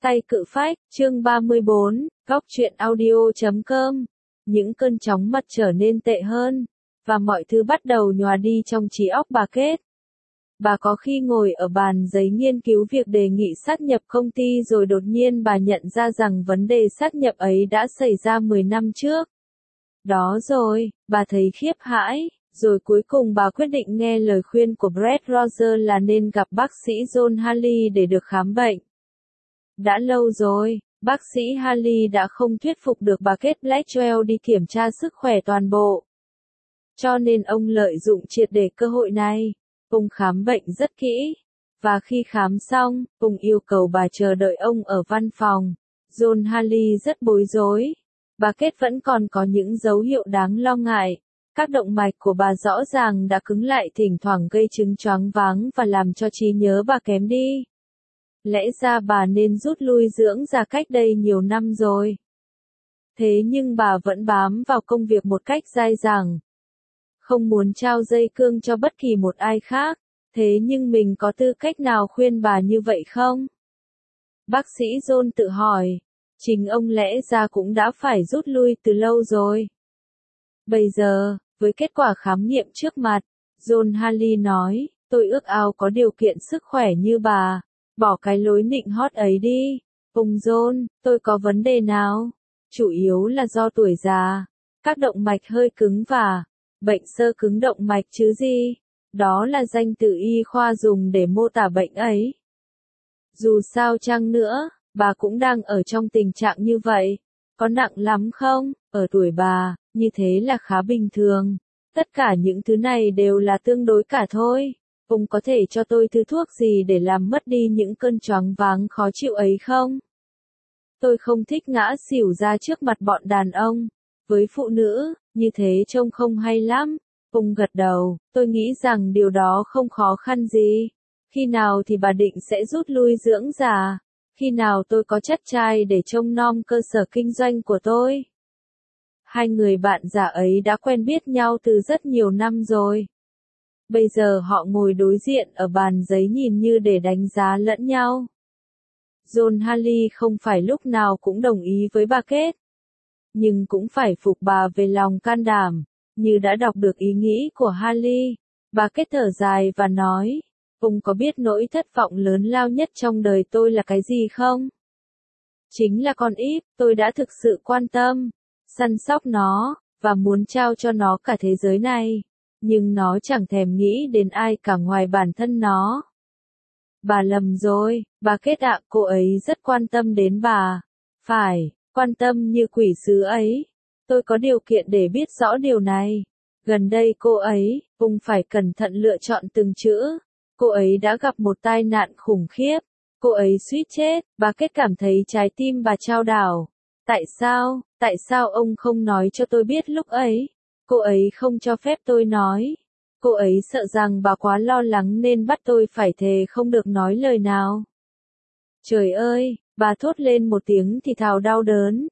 Tay cự phách, chương 34, góc truyện audio.com. Những cơn chóng mặt trở nên tệ hơn, và mọi thứ bắt đầu nhòa đi trong trí óc bà Kết. Bà có khi ngồi ở bàn giấy nghiên cứu việc đề nghị sát nhập công ty rồi đột nhiên bà nhận ra rằng vấn đề sát nhập ấy đã xảy ra 10 năm trước. Đó rồi, bà thấy khiếp hãi, rồi cuối cùng bà quyết định nghe lời khuyên của Brett Rogers là nên gặp bác sĩ John Haley để được khám bệnh. Đã lâu rồi, bác sĩ Haley đã không thuyết phục được bà Kate Blackwell đi kiểm tra sức khỏe toàn bộ. Cho nên ông lợi dụng triệt để cơ hội này. Ông khám bệnh rất kỹ. Và khi khám xong, ông yêu cầu bà chờ đợi ông ở văn phòng. John Haley rất bối rối. Bà Kate vẫn còn có những dấu hiệu đáng lo ngại. Các động mạch của bà rõ ràng đã cứng lại, thỉnh thoảng gây chứng choáng váng và làm cho trí nhớ bà kém đi. Lẽ ra bà nên rút lui dưỡng ra cách đây nhiều năm rồi. Thế nhưng bà vẫn bám vào công việc một cách dai dẳng. Không muốn trao dây cương cho bất kỳ một ai khác. Thế nhưng mình có tư cách nào khuyên bà như vậy không? Bác sĩ John tự hỏi. Chính ông lẽ ra cũng đã phải rút lui từ lâu rồi. Bây giờ, với kết quả khám nghiệm trước mặt, John Haley nói, tôi ước ao có điều kiện sức khỏe như bà. Bỏ cái lối nịnh hót ấy đi. Ông John, tôi có vấn đề nào? Chủ yếu là do tuổi già. Các động mạch hơi cứng và bệnh xơ cứng động mạch chứ gì. Đó là danh từ y khoa dùng để mô tả bệnh ấy. Dù sao chăng nữa, bà cũng đang ở trong tình trạng như vậy. Có nặng lắm không? Ở tuổi bà, như thế là khá bình thường. Tất cả những thứ này đều là tương đối cả thôi. Ông có thể cho tôi thứ thuốc gì để làm mất đi những cơn choáng váng khó chịu ấy không? Tôi không thích ngã xỉu ra trước mặt bọn đàn ông. Với phụ nữ, như thế trông không hay lắm. Ông gật đầu, tôi nghĩ rằng điều đó không khó khăn gì. Khi nào thì bà định sẽ rút lui dưỡng già? Khi nào tôi có chất chai để trông nom cơ sở kinh doanh của tôi? Hai người bạn già ấy đã quen biết nhau từ rất nhiều năm rồi. Bây giờ họ ngồi đối diện ở bàn giấy nhìn như để đánh giá lẫn nhau. John Haley không phải lúc nào cũng đồng ý với bà Kate. Nhưng cũng phải phục bà về lòng can đảm. Như đã đọc được ý nghĩ của Haley, bà Kate thở dài và nói, ông có biết nỗi thất vọng lớn lao nhất trong đời tôi là cái gì không? Chính là con Eve, tôi đã thực sự quan tâm, săn sóc nó, và muốn trao cho nó cả thế giới này. Nhưng nó chẳng thèm nghĩ đến ai cả ngoài bản thân nó. Bà lầm rồi, bà Kết ạ, cô ấy rất quan tâm đến bà. Phải, quan tâm như quỷ sứ ấy. Tôi có điều kiện để biết rõ điều này. Gần đây cô ấy, ông phải cẩn thận lựa chọn từng chữ. Cô ấy đã gặp một tai nạn khủng khiếp. Cô ấy suýt chết, bà Kết cảm thấy trái tim bà chao đảo. Tại sao ông không nói cho tôi biết lúc ấy? Cô ấy không cho phép tôi nói. Cô ấy sợ rằng bà quá lo lắng nên bắt tôi phải thề không được nói lời nào. Trời ơi, bà thốt lên một tiếng thì thào đau đớn.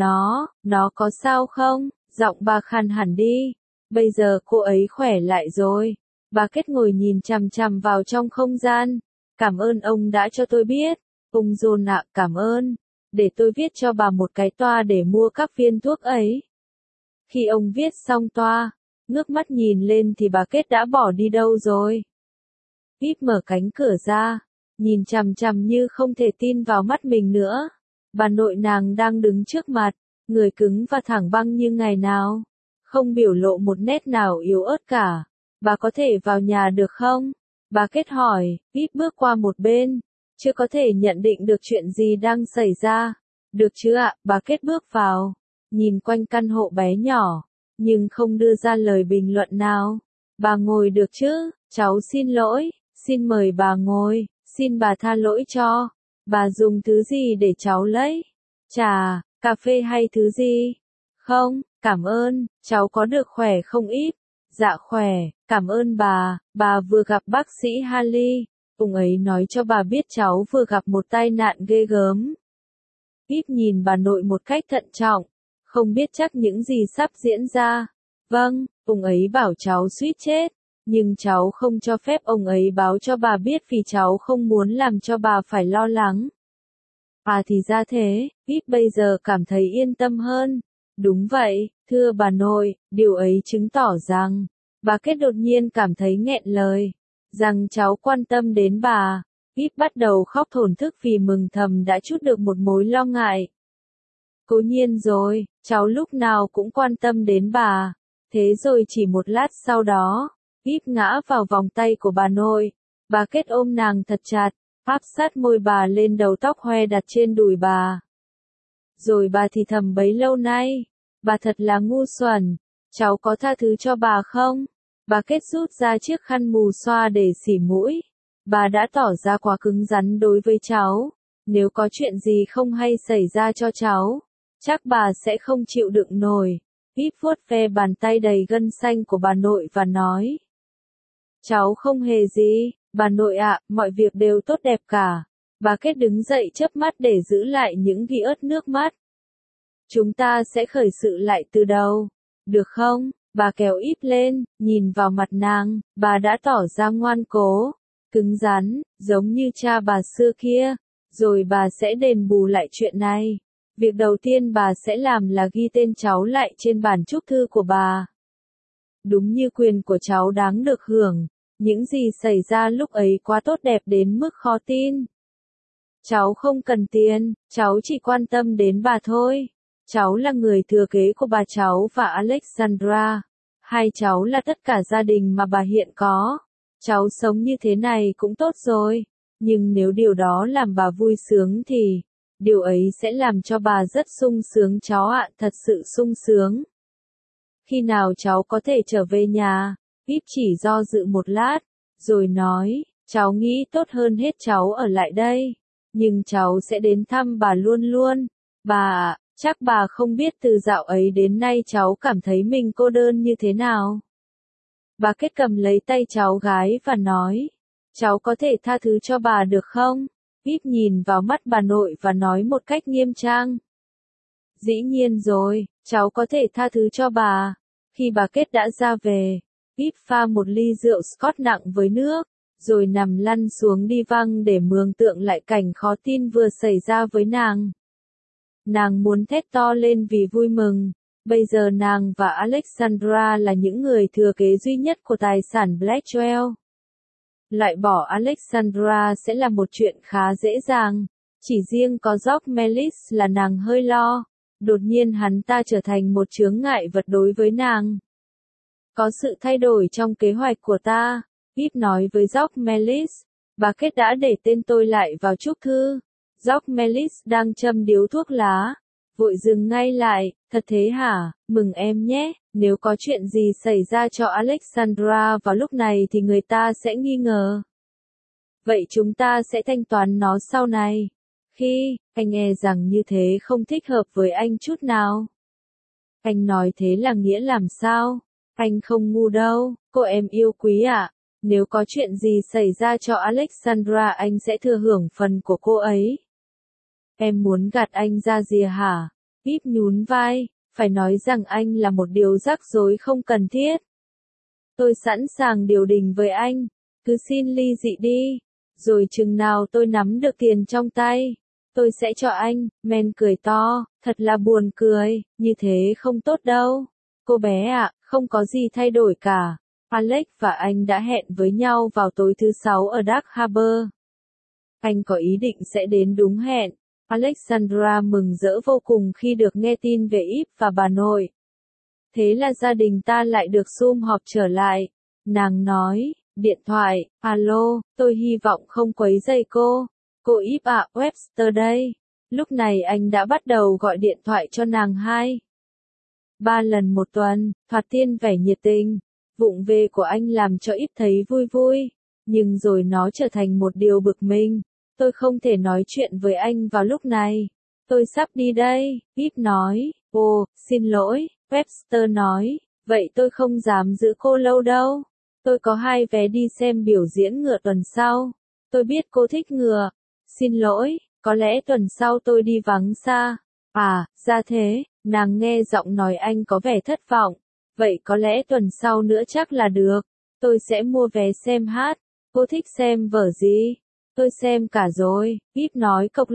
Nó có sao không? Giọng bà khàn hẳn đi. Bây giờ cô ấy khỏe lại rồi. Bà Kết ngồi nhìn chằm chằm vào trong không gian. Cảm ơn ông đã cho tôi biết. Ông John ạ, cảm ơn. Để tôi viết cho bà một cái toa để mua các viên thuốc ấy. Khi ông viết xong toa, ngước mắt nhìn lên thì bà Kết đã bỏ đi đâu rồi. Eve mở cánh cửa ra, nhìn chằm chằm như không thể tin vào mắt mình nữa. Bà nội nàng đang đứng trước mặt, người cứng và thẳng băng như ngày nào. Không biểu lộ một nét nào yếu ớt cả. Bà có thể vào nhà được không? Bà Kết hỏi, Eve bước qua một bên. Chưa có thể nhận định được chuyện gì đang xảy ra. Được chứ ạ, bà Kết bước vào. Nhìn quanh căn hộ bé nhỏ, nhưng không đưa ra lời bình luận nào. Bà ngồi được chứ? Cháu xin lỗi, xin mời bà ngồi, xin bà tha lỗi cho. Bà dùng thứ gì để cháu lấy? Trà, cà phê hay thứ gì? Không, cảm ơn, cháu có được khỏe không ít? Dạ khỏe, cảm ơn bà vừa gặp bác sĩ Haley. Ông ấy nói cho bà biết cháu vừa gặp một tai nạn ghê gớm. Eve nhìn bà nội một cách thận trọng. Không biết chắc những gì sắp diễn ra. Vâng, ông ấy bảo cháu suýt chết. Nhưng cháu không cho phép ông ấy báo cho bà biết vì cháu không muốn làm cho bà phải lo lắng. À thì ra thế, ít bây giờ cảm thấy yên tâm hơn. Đúng vậy, thưa bà nội, điều ấy chứng tỏ rằng, bà Kết đột nhiên cảm thấy nghẹn lời, rằng cháu quan tâm đến bà. Ít bắt đầu khóc thổn thức vì mừng thầm đã trút được một mối lo ngại. Cố nhiên rồi, cháu lúc nào cũng quan tâm đến bà. Thế rồi chỉ một lát sau đó, ít ngã vào vòng tay của bà nội. Bà Kết ôm nàng thật chặt, áp sát môi bà lên đầu tóc hoe đặt trên đùi bà. Rồi bà thì thầm bấy lâu nay, bà thật là ngu xuẩn, cháu có tha thứ cho bà không? Bà Kết rút ra chiếc khăn mù xoa để xỉ mũi. Bà đã tỏ ra quá cứng rắn đối với cháu. Nếu có chuyện gì không hay xảy ra cho cháu, chắc bà sẽ không chịu đựng nổi. Ít vuốt ve bàn tay đầy gân xanh của bà nội và nói. Cháu không hề gì, bà nội ạ, mọi việc đều tốt đẹp cả. Bà Kết đứng dậy chớp mắt để giữ lại những ghi ớt nước mắt. Chúng ta sẽ khởi sự lại từ đầu, được không? Bà kéo Ít lên, nhìn vào mặt nàng, bà đã tỏ ra ngoan cố, cứng rắn, giống như cha bà xưa kia. Rồi bà sẽ đền bù lại chuyện này. Việc đầu tiên bà sẽ làm là ghi tên cháu lại trên bản chúc thư của bà. Đúng như quyền của cháu đáng được hưởng. Những gì xảy ra lúc ấy quá tốt đẹp đến mức khó tin. Cháu không cần tiền, cháu chỉ quan tâm đến bà thôi. Cháu là người thừa kế của bà cháu và Alexandra. Hai cháu là tất cả gia đình mà bà hiện có. Cháu sống như thế này cũng tốt rồi. Nhưng nếu điều đó làm bà vui sướng thì, điều ấy sẽ làm cho bà rất sung sướng cháu ạ, thật sự sung sướng. Khi nào cháu có thể trở về nhà? Ít chỉ do dự một lát, rồi nói, cháu nghĩ tốt hơn hết cháu ở lại đây. Nhưng cháu sẽ đến thăm bà luôn luôn. Bà ạ, chắc bà không biết từ dạo ấy đến nay cháu cảm thấy mình cô đơn như thế nào. Bà Kết cầm lấy tay cháu gái và nói, cháu có thể tha thứ cho bà được không? Ít nhìn vào mắt bà nội và nói một cách nghiêm trang. Dĩ nhiên rồi, cháu có thể tha thứ cho bà. Khi bà Kết đã ra về, Ít pha một ly rượu Scotch nặng với nước, rồi nằm lăn xuống đi văng để mường tượng lại cảnh khó tin vừa xảy ra với nàng. Nàng muốn thét to lên vì vui mừng. Bây giờ nàng và Alexandra là những người thừa kế duy nhất của tài sản Blackwell. Loại bỏ Alexandra sẽ là một chuyện khá dễ dàng. Chỉ riêng có George Melis là nàng hơi lo. Đột nhiên hắn ta trở thành một chướng ngại vật đối với nàng. Có sự thay đổi trong kế hoạch của ta, Ít nói với George Melis. Bà Kết đã để tên tôi lại vào chúc thư. George Melis đang châm điếu thuốc lá. Vội dừng ngay lại, thật thế hả, mừng em nhé, nếu có chuyện gì xảy ra cho Alexandra vào lúc này thì người ta sẽ nghi ngờ. Vậy chúng ta sẽ thanh toán nó sau này. Khi, anh e rằng như thế không thích hợp với anh chút nào. Anh nói thế là nghĩa làm sao? Anh không ngu đâu, cô em yêu quý ạ. Nếu có chuyện gì xảy ra cho Alexandra anh sẽ thừa hưởng phần của cô ấy. Em muốn gạt anh ra gì hả? Ít nhún vai, phải nói rằng anh là một điều rắc rối không cần thiết. Tôi sẵn sàng điều đình với anh, cứ xin ly dị đi. Rồi chừng nào tôi nắm được tiền trong tay, tôi sẽ cho anh. Men cười to, thật là buồn cười, như thế không tốt đâu. Cô bé ạ, không có gì thay đổi cả. Alex và anh đã hẹn với nhau vào tối thứ Sáu ở Dark Harbor. Anh có ý định sẽ đến đúng hẹn. Alexandra mừng rỡ vô cùng khi được nghe tin về Yves và bà nội. Thế là gia đình ta lại được sum họp trở lại. Nàng nói, điện thoại, alo, tôi hy vọng không quấy rầy cô. Cô Yves ạ, Webster đây. Lúc này anh đã bắt đầu gọi điện thoại cho nàng 2-3 lần một tuần, thoạt tiên vẻ nhiệt tình. Vụng về của anh làm cho Yves thấy vui vui. Nhưng rồi nó trở thành một điều bực mình. Tôi không thể nói chuyện với anh vào lúc này. Tôi sắp đi đây, Yves nói. Ồ, xin lỗi, Webster nói. Vậy tôi không dám giữ cô lâu đâu. Tôi có 2 vé đi xem biểu diễn ngựa tuần sau. Tôi biết cô thích ngựa. Xin lỗi, có lẽ tuần sau tôi đi vắng xa. À, ra thế, nàng nghe giọng nói anh có vẻ thất vọng. Vậy có lẽ tuần sau nữa chắc là được. Tôi sẽ mua vé xem hát. Cô thích xem vở gì? Tôi xem cả rồi, Yves nói cộc lốc.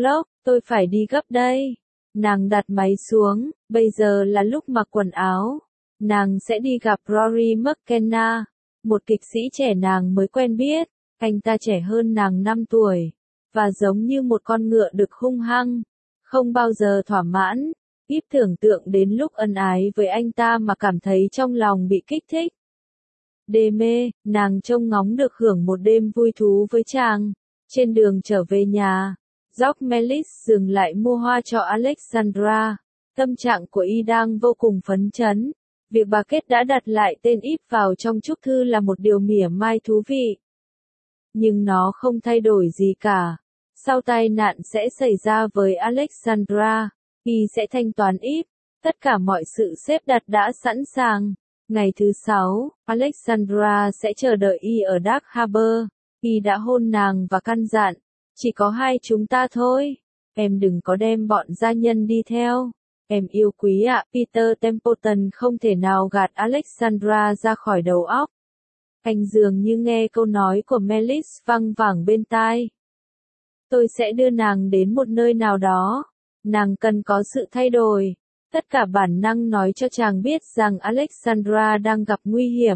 Tôi phải đi gấp đây. Nàng đặt máy xuống, bây giờ là lúc mặc quần áo. Nàng sẽ đi gặp Rory McKenna, một kịch sĩ trẻ nàng mới quen biết. Anh ta trẻ hơn nàng 5 tuổi, và giống như một con ngựa đực hung hăng, không bao giờ thỏa mãn. Ít tưởng tượng đến lúc ân ái với anh ta mà cảm thấy trong lòng bị kích thích. Đê mê, nàng trông ngóng được hưởng một đêm vui thú với chàng. Trên đường trở về nhà, George Melis dừng lại mua hoa cho Alexandra. Tâm trạng của y đang vô cùng phấn chấn. Việc bà Kết đã đặt lại tên Yves vào trong chúc thư là một điều mỉa mai thú vị. Nhưng nó không thay đổi gì cả. Sau tai nạn sẽ xảy ra với Alexandra, y sẽ thanh toán Yves. Tất cả mọi sự xếp đặt đã sẵn sàng. Ngày thứ 6, Alexandra sẽ chờ đợi y ở Dark Harbor. Y đã hôn nàng và căn dặn, chỉ có hai chúng ta thôi. Em đừng có đem bọn gia nhân đi theo. Em yêu quý ạ. Peter Templeton không thể nào gạt Alexandra ra khỏi đầu óc. Anh dường như nghe câu nói của Melis văng vẳng bên tai. Tôi sẽ đưa nàng đến một nơi nào đó. Nàng cần có sự thay đổi. Tất cả bản năng nói cho chàng biết rằng Alexandra đang gặp nguy hiểm.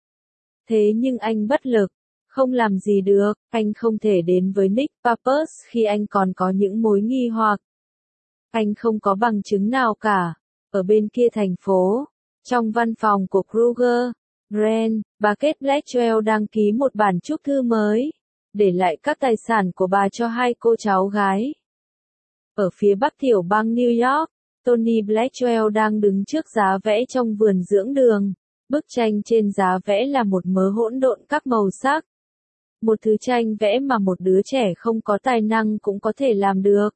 Thế nhưng anh bất lực. Không làm gì được, anh không thể đến với Nick Papers khi anh còn có những mối nghi hoặc. Anh không có bằng chứng nào cả. Ở bên kia thành phố, trong văn phòng của Kruger, Brand, bà Kate Blackwell đăng ký một bản chúc thư mới, để lại các tài sản của bà cho hai cô cháu gái. Ở phía bắc tiểu bang New York, Tony Blackwell đang đứng trước giá vẽ trong vườn dưỡng đường. Bức tranh trên giá vẽ là một mớ hỗn độn các màu sắc. Một thứ tranh vẽ mà một đứa trẻ không có tài năng cũng có thể làm được.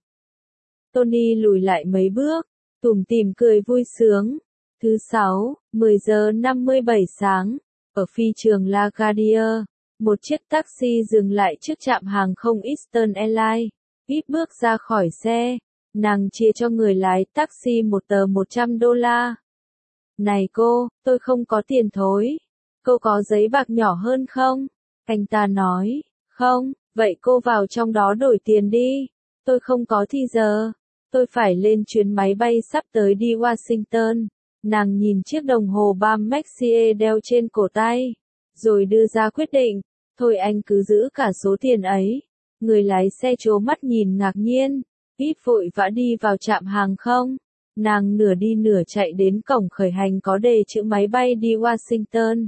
Tony lùi lại mấy bước, tủm tỉm cười vui sướng. Thứ 6, 10 giờ 57 sáng, ở phi trường LaGuardia, một chiếc taxi dừng lại trước trạm hàng không Eastern Airlines. Ít bước ra khỏi xe, nàng chia cho người lái taxi một tờ $100. Này cô, tôi không có tiền thối. Cô có giấy bạc nhỏ hơn không? Anh ta nói, không, vậy cô vào trong đó đổi tiền đi. Tôi không có thì giờ. Tôi phải lên chuyến máy bay sắp tới đi Washington. Nàng nhìn chiếc đồng hồ Bam Mercier đeo trên cổ tay, rồi đưa ra quyết định. Thôi anh cứ giữ cả số tiền ấy. Người lái xe trố mắt nhìn ngạc nhiên. Ít vội vã đi vào trạm hàng không. Nàng nửa đi nửa chạy đến cổng khởi hành có đề chữ máy bay đi Washington.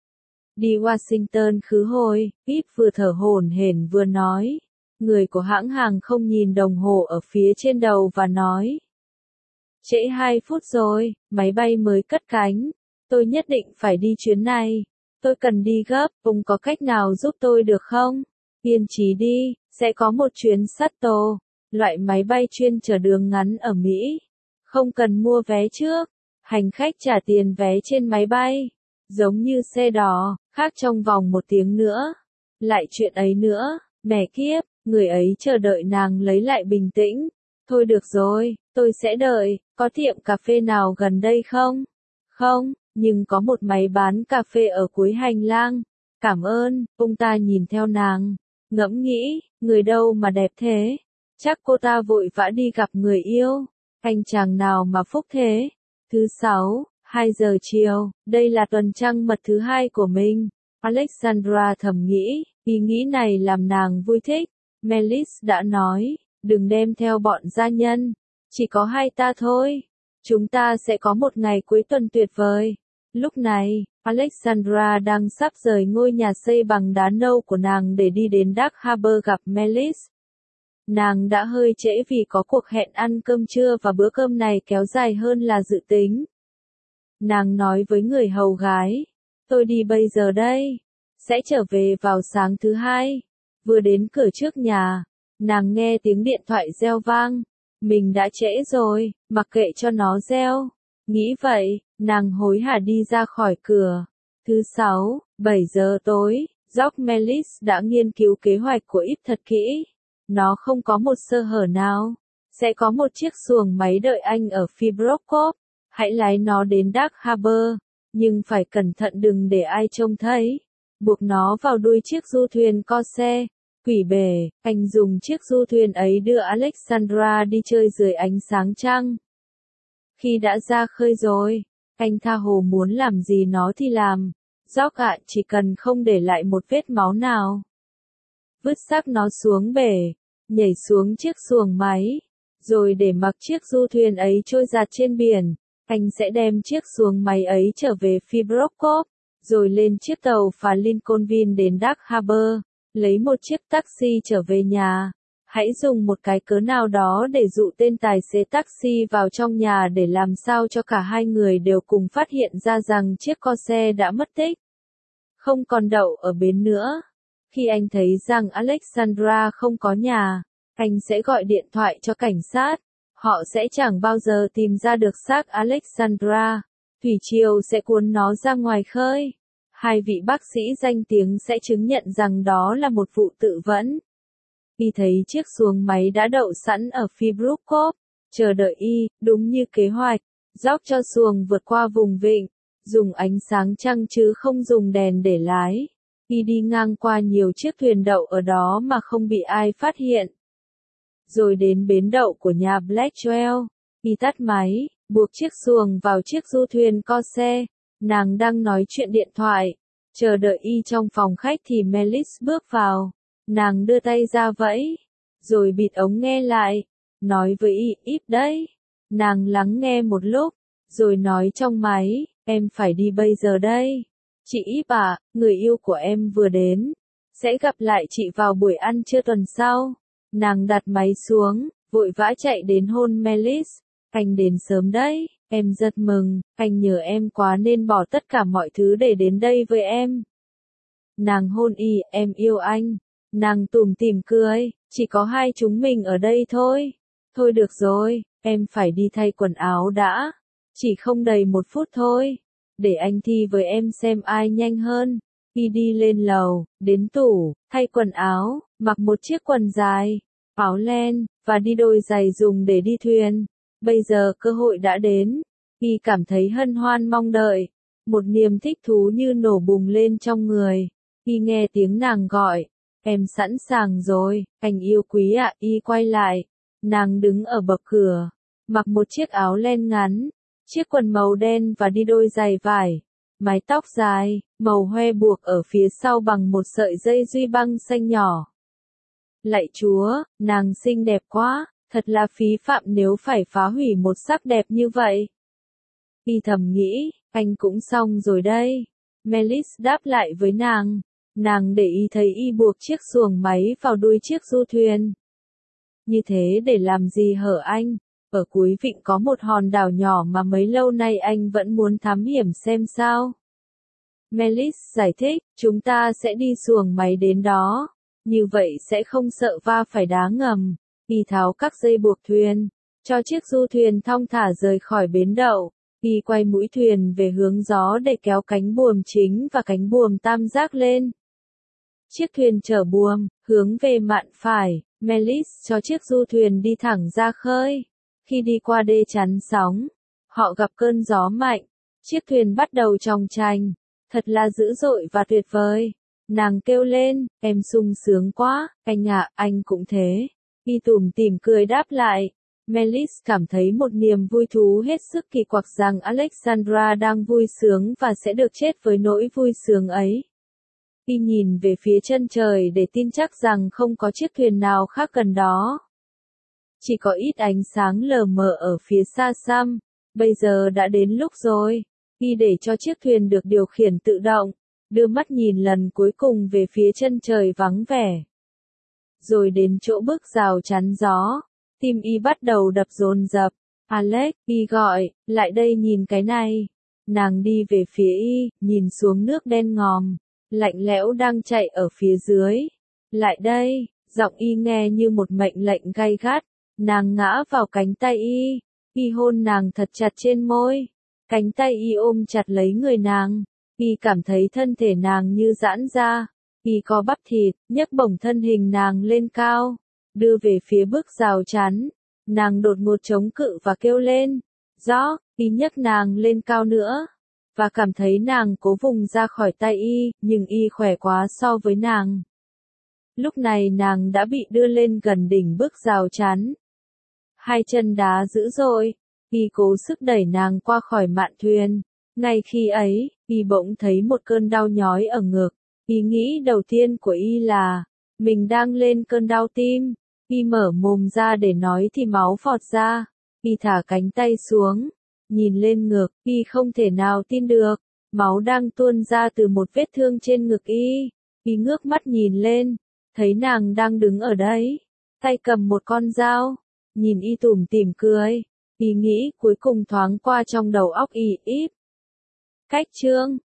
Đi Washington khứ hồi, Ít vừa thở hổn hển vừa nói. Người của hãng hàng không nhìn đồng hồ ở phía trên đầu và nói. Trễ 2 phút rồi, máy bay mới cất cánh. Tôi nhất định phải đi chuyến này. Tôi cần đi gấp, ông có cách nào giúp tôi được không? Kiên trì đi, sẽ có một chuyến shuttle, loại máy bay chuyên chở đường ngắn ở Mỹ. Không cần mua vé trước, hành khách trả tiền vé trên máy bay. Giống như xe đò, khác trong vòng 1 tiếng nữa. Lại chuyện ấy nữa, mẹ kiếp, người ấy chờ đợi nàng lấy lại bình tĩnh. Thôi được rồi, tôi sẽ đợi, có tiệm cà phê nào gần đây không? Không, nhưng có một máy bán cà phê ở cuối hành lang. Cảm ơn, ông ta nhìn theo nàng, ngẫm nghĩ, người đâu mà đẹp thế? Chắc cô ta vội vã đi gặp người yêu. Anh chàng nào mà phúc thế? Thứ 6, 2 giờ chiều, đây là tuần trăng mật thứ 2 của mình. Alexandra thầm nghĩ, ý nghĩ này làm nàng vui thích. Melis đã nói, đừng đem theo bọn gia nhân, chỉ có hai ta thôi. Chúng ta sẽ có một ngày cuối tuần tuyệt vời. Lúc này, Alexandra đang sắp rời ngôi nhà xây bằng đá nâu của nàng để đi đến Dark Harbor gặp Melis. Nàng đã hơi trễ vì có cuộc hẹn ăn cơm trưa và bữa cơm này kéo dài hơn là dự tính. Nàng nói với người hầu gái, tôi đi bây giờ đây, sẽ trở về vào sáng thứ 2. Vừa đến cửa trước nhà, nàng nghe tiếng điện thoại reo vang. Mình đã trễ rồi, mặc kệ cho nó reo. Nghĩ vậy, nàng hối hả đi ra khỏi cửa. Thứ 6, 7 giờ tối, George Melis đã nghiên cứu kế hoạch của Yves thật kỹ. Nó không có một sơ hở nào. Sẽ có một chiếc xuồng máy đợi anh ở Fibrocope. Hãy lái nó đến Dark Harbor, nhưng phải cẩn thận đừng để ai trông thấy. Buộc nó vào đuôi chiếc du thuyền Corsair. Quỷ bề, anh dùng chiếc du thuyền ấy đưa Alexandra đi chơi dưới ánh sáng trăng. Khi đã ra khơi rồi, anh tha hồ muốn làm gì nó thì làm. George ạ, chỉ cần không để lại một vết máu nào. Vứt xác nó xuống bể, nhảy xuống chiếc xuồng máy, rồi để mặc chiếc du thuyền ấy trôi dạt trên biển. Anh sẽ đem chiếc xuồng máy ấy trở về Fibroskop, rồi lên chiếc tàu phà Lincolnville đến Dark Harbor, lấy một chiếc taxi trở về nhà. Hãy dùng một cái cớ nào đó để dụ tên tài xế taxi vào trong nhà để làm sao cho cả hai người đều cùng phát hiện ra rằng chiếc Corsair đã mất tích, không còn đậu ở bến nữa. Khi anh thấy rằng Alexandra không có nhà, anh sẽ gọi điện thoại cho cảnh sát. Họ sẽ chẳng bao giờ tìm ra được xác Alexandra. Thủy triều sẽ cuốn nó ra ngoài khơi. Hai vị bác sĩ danh tiếng sẽ chứng nhận rằng đó là một vụ tự vẫn. Y thấy chiếc xuồng máy đã đậu sẵn ở Fibroskop, chờ đợi Y, đúng như kế hoạch. George cho xuồng vượt qua vùng vịnh, dùng ánh sáng trăng chứ không dùng đèn để lái. Y đi ngang qua nhiều chiếc thuyền đậu ở đó mà không bị ai phát hiện. Rồi đến bến đậu của nhà Blackwell, Y tắt máy, buộc chiếc xuồng vào chiếc du thuyền Corsair. Nàng đang nói chuyện điện thoại, chờ đợi Y trong phòng khách thì Melis bước vào. Nàng đưa tay ra vẫy, rồi bịt ống nghe lại, nói với Y, ít đấy. Nàng lắng nghe một lúc, rồi nói trong máy, em phải đi bây giờ đây. Chị Íp à, người yêu của em vừa đến. Sẽ gặp lại chị vào buổi ăn trưa tuần sau. Nàng đặt máy xuống, vội vã chạy đến hôn Melis. Anh đến sớm đấy, em rất mừng, anh nhớ em quá nên bỏ tất cả mọi thứ để đến đây với em. Nàng hôn Y, em yêu anh. Nàng tủm tỉm cười, chỉ có hai chúng mình ở đây thôi. Thôi được rồi, em phải đi thay quần áo đã. Chỉ không đầy 1 phút thôi. Để anh thi với em xem ai nhanh hơn. Y đi lên lầu, đến tủ, thay quần áo, mặc một chiếc quần dài, áo len, và đi đôi giày dùng để đi thuyền. Bây giờ cơ hội đã đến. Y cảm thấy hân hoan mong đợi. Một niềm thích thú như nổ bùng lên trong người. Y nghe tiếng nàng gọi. Em sẵn sàng rồi, anh yêu quý ạ. Y quay lại. Nàng đứng ở bậc cửa, mặc một chiếc áo len ngắn, chiếc quần màu đen và đi đôi giày vải. Mái tóc dài, màu hoe buộc ở phía sau bằng một sợi dây duy băng xanh nhỏ. Lạy Chúa, nàng xinh đẹp quá, thật là phí phạm nếu phải phá hủy một sắc đẹp như vậy. Y thầm nghĩ, anh cũng xong rồi đây. Melis đáp lại với nàng. Nàng để ý thấy Y buộc chiếc xuồng máy vào đuôi chiếc du thuyền. Như thế để làm gì hở anh? Ở cuối vịnh có một hòn đảo nhỏ mà mấy lâu nay anh vẫn muốn thám hiểm xem sao. Melis giải thích, chúng ta sẽ đi xuồng máy đến đó. Như vậy sẽ không sợ va phải đá ngầm. Y tháo các dây buộc thuyền, cho chiếc du thuyền thong thả rời khỏi bến đậu. Y quay mũi thuyền về hướng gió để kéo cánh buồm chính và cánh buồm tam giác lên. Chiếc thuyền chở buồm, hướng về mạn phải. Melis cho chiếc du thuyền đi thẳng ra khơi. Khi đi qua đê chắn sóng, họ gặp cơn gió mạnh. Chiếc thuyền bắt đầu chòng chành. Thật là dữ dội và tuyệt vời. Nàng kêu lên, em sung sướng quá, anh ạ, anh cũng thế. Y tủm tỉm cười đáp lại. Melis cảm thấy một niềm vui thú hết sức kỳ quặc rằng Alexandra đang vui sướng và sẽ được chết với nỗi vui sướng ấy. Y nhìn về phía chân trời để tin chắc rằng không có chiếc thuyền nào khác gần đó. Chỉ có ít ánh sáng lờ mờ ở phía xa xăm. Bây giờ đã đến lúc rồi. Y để cho chiếc thuyền được điều khiển tự động, đưa mắt nhìn lần cuối cùng về phía chân trời vắng vẻ. Rồi đến chỗ bức rào chắn gió, tim Y bắt đầu đập dồn dập. Alex, Y gọi, lại đây nhìn cái này. Nàng đi về phía Y, nhìn xuống nước đen ngòm, lạnh lẽo đang chạy ở phía dưới. Lại đây, giọng Y nghe như một mệnh lệnh gay gắt. Nàng ngã vào cánh tay Y. Y hôn nàng thật chặt trên môi. Cánh tay Y ôm chặt lấy người nàng. Y cảm thấy thân thể nàng như giãn ra. Y co bắp thịt, nhấc bổng thân hình nàng lên cao, đưa về phía bức rào chắn. Nàng đột ngột chống cự và kêu lên. George, Y nhấc nàng lên cao nữa. Và cảm thấy nàng cố vùng ra khỏi tay Y, nhưng Y khỏe quá so với nàng. Lúc này nàng đã bị đưa lên gần đỉnh bức rào chắn. Hai chân đá dữ dội, y cố sức đẩy nàng qua khỏi mạn thuyền. Ngay khi ấy, y bỗng thấy một cơn đau nhói ở ngực. Ý nghĩ đầu tiên của y là, mình đang lên cơn đau tim. Y mở mồm ra để nói thì máu phọt ra. Y thả cánh tay xuống, nhìn lên ngực, y không thể nào tin được. Máu đang tuôn ra từ một vết thương trên ngực y. Y ngước mắt nhìn lên, thấy nàng đang đứng ở đấy, tay cầm một con dao, nhìn y tủm tỉm cười. Ý nghĩ cuối cùng thoáng qua trong đầu óc y. Cách chương